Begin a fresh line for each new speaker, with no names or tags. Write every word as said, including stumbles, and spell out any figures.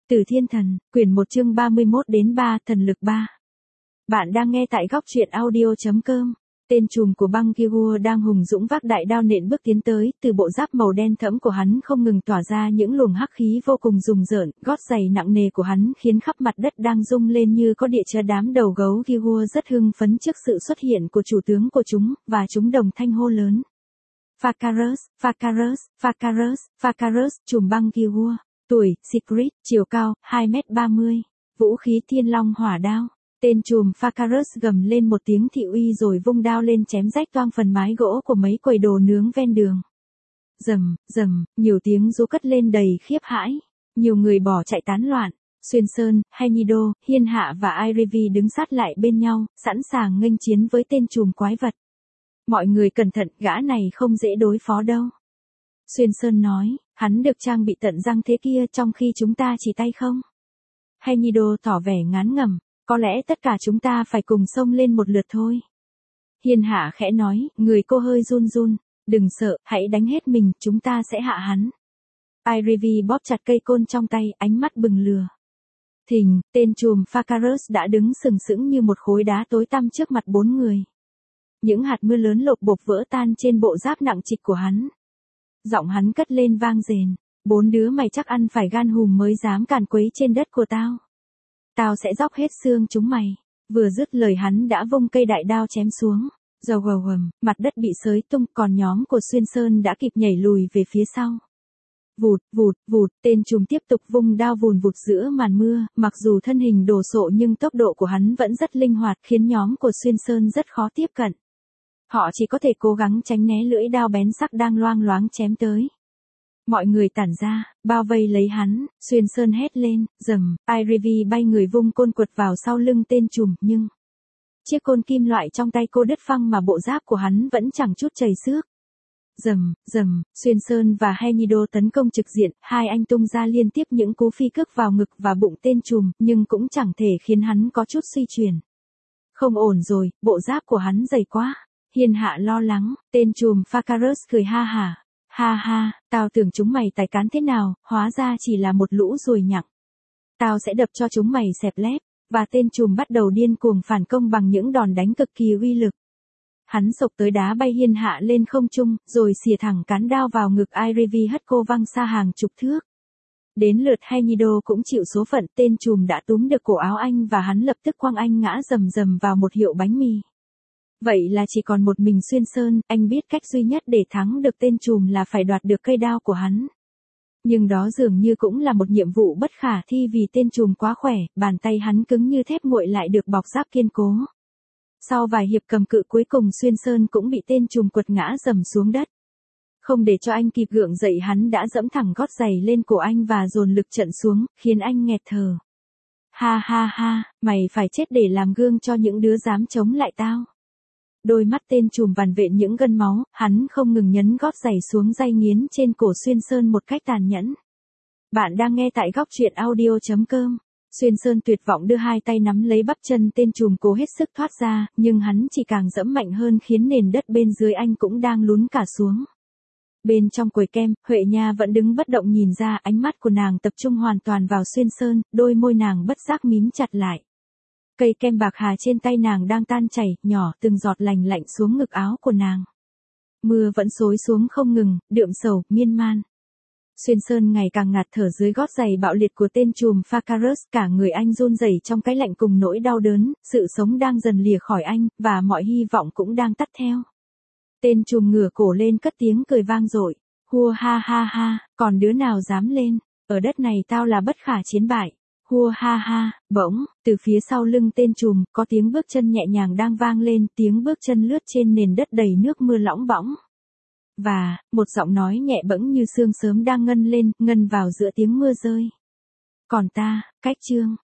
Từ Thiên Thần, quyển một chương ba mươi mốt đến ba, thần lực ba. Bạn đang nghe tại góc truyện audio chấm com. Tên trùm của băng Kihua đang hùng dũng vác đại đao nện bước tiến tới, từ bộ giáp màu đen thẫm của hắn không ngừng tỏa ra những luồng hắc khí vô cùng rùng rợn, gót giày nặng nề của hắn khiến khắp mặt đất đang rung lên như có địa chấn. Đám đầu gấu Kihua rất hưng phấn trước sự xuất hiện của chủ tướng của chúng, và chúng đồng thanh hô lớn. Fakarus, Fakarus, Fakarus, Fakarus, trùm băng Kihua. Tuổi, Secret, chiều cao, hai mét ba mươi. Vũ khí thiên long hỏa đao. Tên trùm Fakarus gầm lên một tiếng thị uy rồi vung đao lên chém rách toang phần mái gỗ của mấy quầy đồ nướng ven đường. Rầm, rầm, nhiều tiếng rú cất lên đầy khiếp hãi. Nhiều người bỏ chạy tán loạn. Xuyên Sơn, Henido, Hiên Hạ và Irivi đứng sát lại bên nhau, sẵn sàng nghênh chiến với tên trùm quái vật. Mọi người cẩn thận, gã này không dễ đối phó đâu. Xuyên Sơn nói, hắn được trang bị tận răng thế kia trong khi chúng ta chỉ tay không. Henido tỏ vẻ ngán ngẩm, có lẽ tất cả chúng ta phải cùng xông lên một lượt thôi. Hiên Hạ khẽ nói, người cô hơi run run, đừng sợ, hãy đánh hết mình, chúng ta sẽ hạ hắn. Irivi bóp chặt cây côn trong tay, ánh mắt bừng lửa. Thình, tên trùm Fakarus đã đứng sừng sững như một khối đá tối tăm trước mặt bốn người. Những hạt mưa lớn lộp bộp vỡ tan trên bộ giáp nặng trịch của hắn. Giọng hắn cất lên vang rền, bốn đứa mày chắc ăn phải gan hùm mới dám càn quấy trên đất của tao. Tao sẽ róc hết xương chúng mày. Vừa dứt lời hắn đã vung cây đại đao chém xuống. Dầu gầu gầm, mặt đất bị xới tung, còn nhóm của Xuyên Sơn đã kịp nhảy lùi về phía sau. Vụt, vụt, vụt, tên trùm tiếp tục vung đao vùn vụt giữa màn mưa, mặc dù thân hình đồ sộ nhưng tốc độ của hắn vẫn rất linh hoạt khiến nhóm của Xuyên Sơn rất khó tiếp cận. Họ chỉ có thể cố gắng tránh né lưỡi đao bén sắc đang loang loáng chém tới. Mọi người tản ra, bao vây lấy hắn, Xuyên Sơn hét lên, rầm, Irivi bay người vung côn quật vào sau lưng tên trùm, nhưng chiếc côn kim loại trong tay cô đứt phăng mà bộ giáp của hắn vẫn chẳng chút chảy xước. Rầm, rầm, Xuyên Sơn và Henido tấn công trực diện, hai anh tung ra liên tiếp những cú phi cước vào ngực và bụng tên trùm, nhưng cũng chẳng thể khiến hắn có chút suy chuyển. Không ổn rồi, bộ giáp của hắn dày quá. Hiên Hạ lo lắng, tên trùm Fakarus cười ha hả. Ha ha, tao tưởng chúng mày tài cán thế nào, hóa ra chỉ là một lũ ruồi nhặng. Tao sẽ đập cho chúng mày xẹp lép, và tên trùm bắt đầu điên cuồng phản công bằng những đòn đánh cực kỳ uy lực. Hắn sộc tới đá bay Hiên Hạ lên không trung, rồi xìa thẳng cán đao vào ngực Irivi hất cô văng xa hàng chục thước. Đến lượt Henido cũng chịu số phận, tên trùm đã túm được cổ áo anh và hắn lập tức quăng anh ngã rầm rầm vào một hiệu bánh mì. Vậy là chỉ còn một mình Xuyên Sơn, anh biết cách duy nhất để thắng được tên trùm là phải đoạt được cây đao của hắn. Nhưng đó dường như cũng là một nhiệm vụ bất khả thi vì tên trùm quá khỏe, bàn tay hắn cứng như thép nguội lại được bọc giáp kiên cố. Sau vài hiệp cầm cự cuối cùng Xuyên Sơn cũng bị tên trùm quật ngã rầm xuống đất. Không để cho anh kịp gượng dậy hắn đã dẫm thẳng gót giày lên cổ anh và dồn lực trận xuống, khiến anh nghẹt thở. Ha ha ha, mày phải chết để làm gương cho những đứa dám chống lại tao. Đôi mắt tên trùm vằn vện những gân máu, hắn không ngừng nhấn gót giày xuống dây nghiến trên cổ Xuyên Sơn một cách tàn nhẫn. Bạn đang nghe tại góc truyện audio chấm com. Xuyên Sơn tuyệt vọng đưa hai tay nắm lấy bắp chân tên trùm cố hết sức thoát ra, nhưng hắn chỉ càng dẫm mạnh hơn khiến nền đất bên dưới anh cũng đang lún cả xuống. Bên trong quầy kem, Huệ Nha vẫn đứng bất động nhìn ra, ánh mắt của nàng tập trung hoàn toàn vào Xuyên Sơn, đôi môi nàng bất giác mím chặt lại. Cây kem bạc hà trên tay nàng đang tan chảy, nhỏ từng giọt lành lạnh xuống ngực áo của nàng. Mưa vẫn xối xuống không ngừng, đượm sầu, miên man. Xuyên Sơn ngày càng ngạt thở dưới gót giày bạo liệt của tên trùm Fakarus, cả người anh run rẩy trong cái lạnh cùng nỗi đau đớn, sự sống đang dần lìa khỏi anh, và mọi hy vọng cũng đang tắt theo. Tên trùm ngửa cổ lên cất tiếng cười vang dội, hua ha ha ha, còn đứa nào dám lên, ở đất này tao là bất khả chiến bại. Hua ha ha, bỗng, từ phía sau lưng tên trùm, có tiếng bước chân nhẹ nhàng đang vang lên, tiếng bước chân lướt trên nền đất đầy nước mưa lõng bõng. Và, một giọng nói nhẹ bẫng như sương sớm đang ngân lên, ngân vào giữa tiếng mưa rơi. Còn ta, cách chương.